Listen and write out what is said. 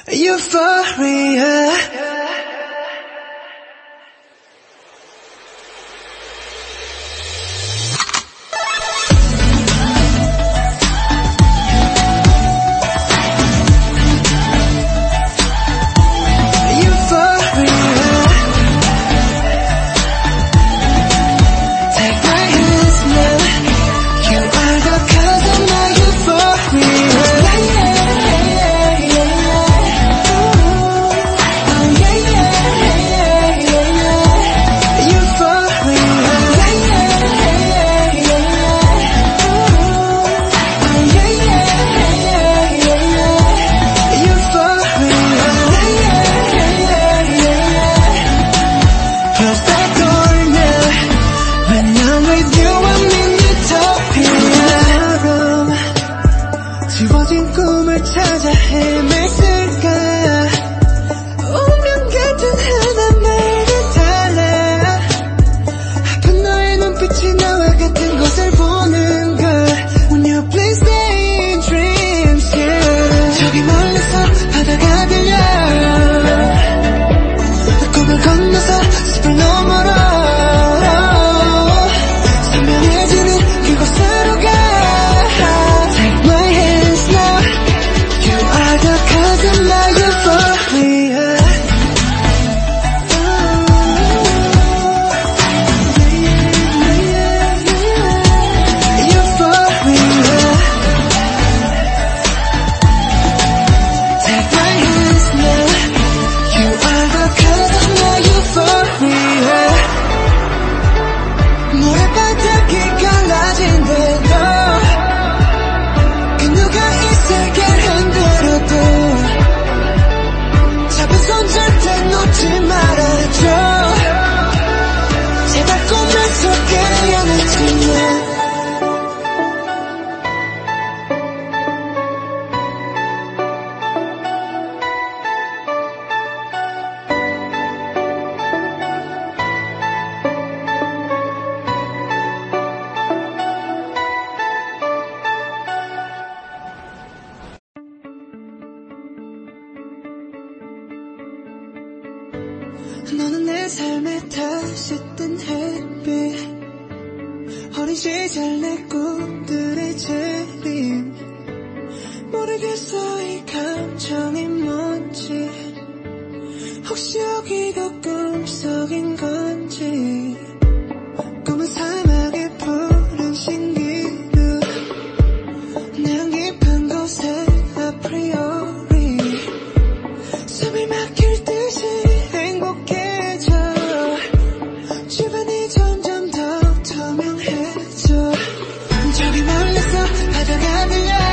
Euphoria. 지워진 꿈을 찾아 헤맸을까. 운명 같은 흔한 말을 달래. 아픈 너의 눈빛이 나와 같은 것을 보는 걸. When you please stay in dreams, yeah. 저기 멀리서 바다가 들려. 꿈을 건너서 숲을 너머로 선명해지는 그곳으로 가. 너는 내 삶에 다시 뜬 햇빛. 어린 시절 내 꿈들의 재림. 모르겠어 이 감정이 뭔지. 혹시 여기도 꿈속인 건지. 꿈은 사막의 푸른 신기루. 난 깊은 곳에 아프리오리 숨이 막힐 듯이 주변이 점점 더 투명해져. 저기 멀리서 바다가 들려.